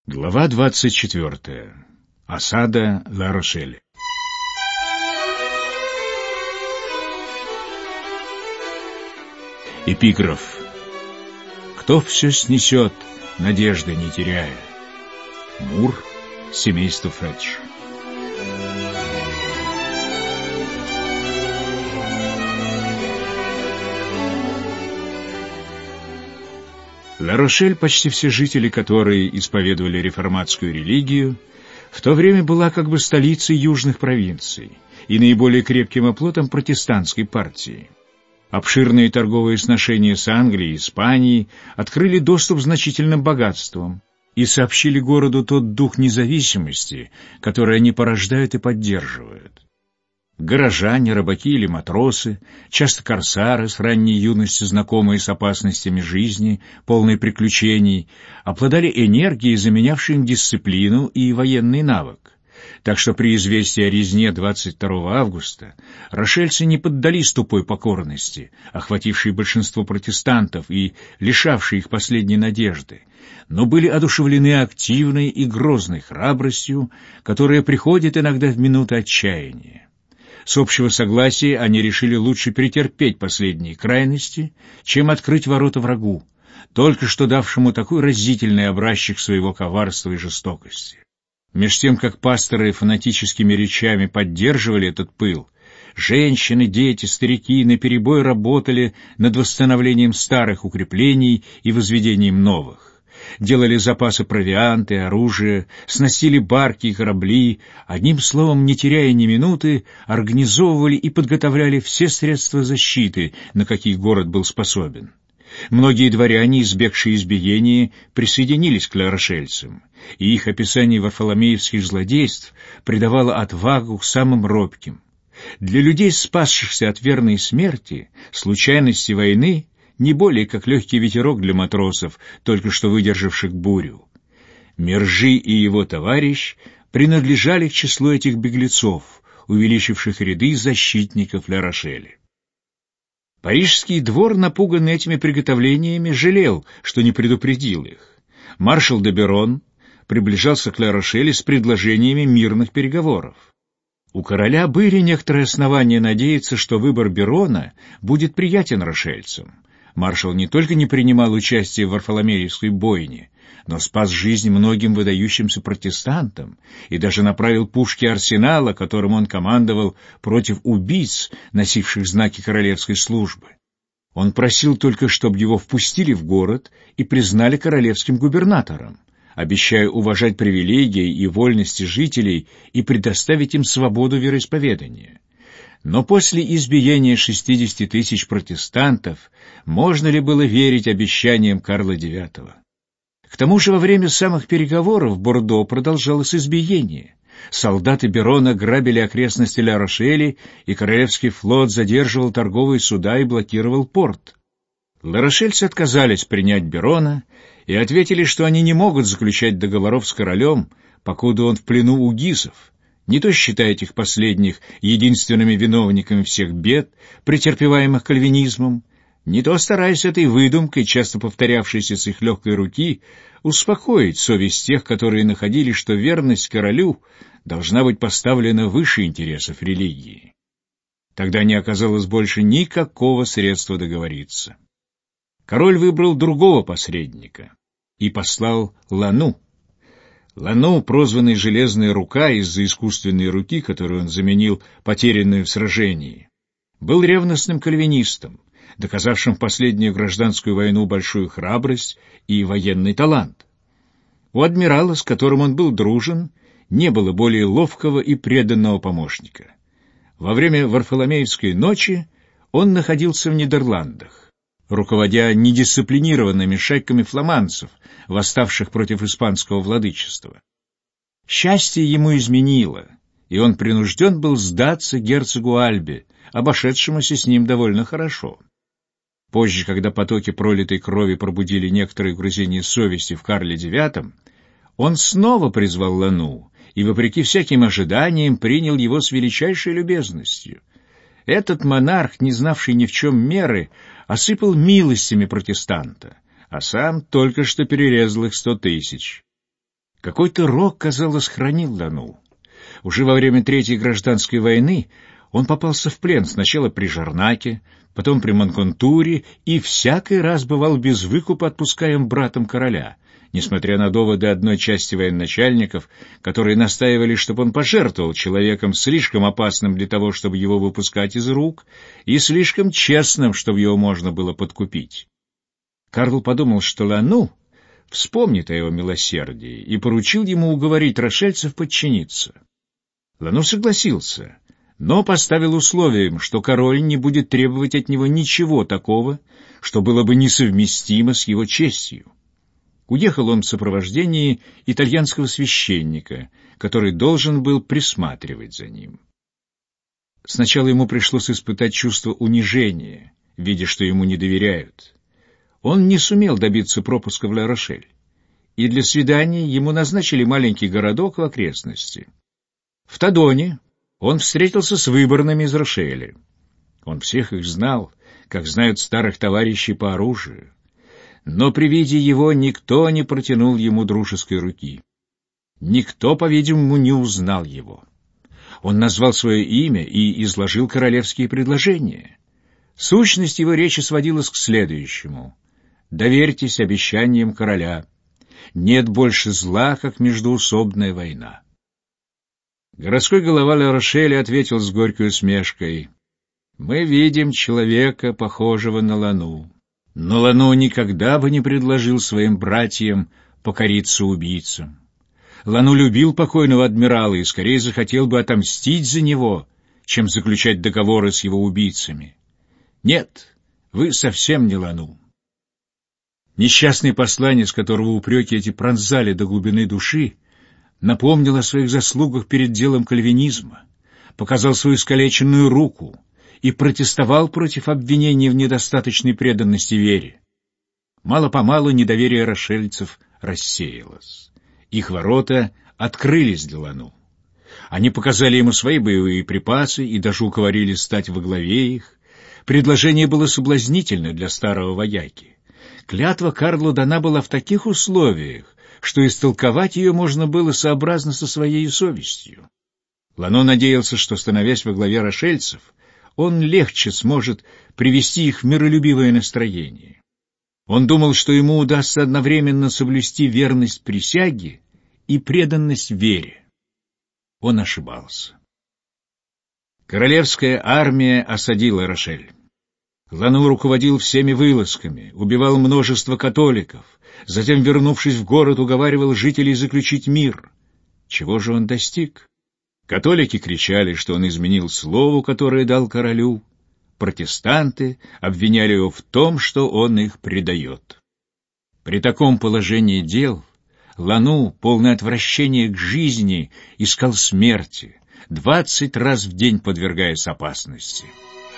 Глава 24. Осада Ла-Рошеля. Эпиграф. Кто все снесет, надежды не теряя? Мур, семейство Фетч. Ла-Рошель, почти все жители которой исповедовали реформатскую религию, в то время была как бы столицей южных провинций и наиболее крепким оплотом протестантской партии. Обширные торговые сношения с Англией и Испанией открыли доступ к значительным богатствам и сообщили городу тот дух независимости, который они порождают и поддерживают. Горожане, рыбаки или матросы, часто корсары с ранней юности, знакомые с опасностями жизни, полные приключений, обладали энергией, заменявшей им дисциплину и военный навык. Так что при известии о резне 22 августа рошельцы не поддались тупой покорности, охватившей большинство протестантов и лишавшей их последней надежды, но были одушевлены активной и грозной храбростью, которая приходит иногда в минуты отчаяния. С общего согласия они решили лучше претерпеть последние крайности, чем открыть ворота врагу, только что давшему такой разительный образчик своего коварства и жестокости. Меж тем, как пасторы фанатическими речами поддерживали этот пыл, женщины, дети, старики наперебой работали над восстановлением старых укреплений и возведением новых. Делали запасы провианта и оружия, сносили барки и корабли, одним словом, не теряя ни минуты, организовывали и подготовляли все средства защиты, на какие город был способен. Многие дворяне, избегшие избиения, присоединились к ла-рошельцам, и их описание варфоломеевских злодейств придавало отвагу к самым робким. Для людей, спасшихся от верной смерти, случайности войны не более как легкий ветерок для матросов, только что выдержавших бурю. Мержи и его товарищ принадлежали к числу этих беглецов, увеличивших ряды защитников Ла-Рошеля. Парижский двор, напуганный этими приготовлениями, жалел, что не предупредил их. Маршал де Берон приближался к Ла-Рошелю с предложениями мирных переговоров. У короля были некоторые основания надеяться, что выбор Берона будет приятен рошельцам. Маршал не только не принимал участие в Варфоломеевской бойне, но спас жизнь многим выдающимся протестантам и даже направил пушки арсенала, которым он командовал, против убийц, носивших знаки королевской службы. Он просил только, чтобы его впустили в город и признали королевским губернатором, обещая уважать привилегии и вольности жителей и предоставить им свободу вероисповедания. Но после избиения 60 тысяч протестантов можно ли было верить обещаниям Карла IX? К тому же во время самых переговоров в Бордо продолжалось избиение. Солдаты Берона грабили окрестности Ла-Рошеля, и королевский флот задерживал торговые суда и блокировал порт. Ла-Рошельцы отказались принять Берона и ответили, что они не могут заключать договоров с королем, покуда он в плену у гисов, не то считая этих последних единственными виновниками всех бед, претерпеваемых кальвинизмом, не то стараясь этой выдумкой, часто повторявшейся с их легкой руки, успокоить совесть тех, которые находили, что верность королю должна быть поставлена выше интересов религии. Тогда не оказалось больше никакого средства договориться. Король выбрал другого посредника и послал Лану. Лану, прозванный «Железная рука» из-за искусственной руки, которую он заменил потерянную в сражении, был ревностным кальвинистом, доказавшим в последнюю гражданскую войну большую храбрость и военный талант. У адмирала, с которым он был дружен, не было более ловкого и преданного помощника. Во время Варфоломеевской ночи он находился в Нидерландах, руководя недисциплинированными шайками фламандцев, восставших против испанского владычества. Счастье ему изменило, и он принужден был сдаться герцогу Альбе, обошедшемуся с ним довольно хорошо. Позже, когда потоки пролитой крови пробудили некоторые угрызения совести в Карле IX, он снова призвал Лану и, вопреки всяким ожиданиям, принял его с величайшей любезностью. Этот монарх, не знавший ни в чем меры, осыпал милостями протестанта, а сам только что перерезал их 100 тысяч. Какой-то рок, казалось, хранил Лану. Уже во время Третьей гражданской войны он попался в плен сначала при Жарнаке, потом при Манконтуре и всякий раз бывал без выкупа отпускаем братом короля, несмотря на доводы одной части военачальников, которые настаивали, чтобы он пожертвовал человеком слишком опасным для того, чтобы его выпускать из рук, и слишком честным, чтобы его можно было подкупить. Карл подумал, что Лану вспомнит о его милосердии и поручил ему уговорить рошельцев подчиниться. Лану согласился, но поставил условием, что король не будет требовать от него ничего такого, что было бы несовместимо с его честью. Уехал он в сопровождении итальянского священника, который должен был присматривать за ним. Сначала ему пришлось испытать чувство унижения, видя, что ему не доверяют. Он не сумел добиться пропуска в Ла-Рошель, и для свидания ему назначили маленький городок в окрестности. В Тадоне он встретился с выборными из Рошеля. Он всех их знал, как знают старых товарищей по оружию. Но при виде его никто не протянул ему дружеской руки. Никто, по-видимому, не узнал его. Он назвал свое имя и изложил королевские предложения. Сущность его речи сводилась к следующему: «Доверьтесь обещаниям короля. Нет больше зла, как междоусобная война». Городской голова Ла-Рошеля ответил с горькой усмешкой: «Мы видим человека, похожего на Лану. Но Лану никогда бы не предложил своим братьям покориться убийцам. Лану любил покойного адмирала и скорее захотел бы отомстить за него, чем заключать договоры с его убийцами. Нет, вы совсем не Лану». Несчастный посланец, которого упреки эти пронзали до глубины души, напомнил о своих заслугах перед делом кальвинизма, показал свою искалеченную руку и протестовал против обвинений в недостаточной преданности вере. Мало-помалу недоверие рошельцев рассеялось. Их ворота открылись для Лану. Они показали ему свои боевые припасы и даже уговорили стать во главе их. Предложение было соблазнительно для старого вояки. Клятва Карлу дана была в таких условиях, что истолковать ее можно было сообразно со своей совестью. Лану надеялся, что, становясь во главе рошельцев, он легче сможет привести их в миролюбивое настроение. Он думал, что ему удастся одновременно соблюсти верность присяге и преданность вере. Он ошибался. Королевская армия осадила Рошель. Лану руководил всеми вылазками, убивал множество католиков, затем, вернувшись в город, уговаривал жителей заключить мир. Чего же он достиг? Католики кричали, что он изменил слову, которое дал королю. Протестанты обвиняли его в том, что он их предает. При таком положении дел Лану, полное отвращение к жизни, искал смерти, 20 раз в день подвергаясь опасности.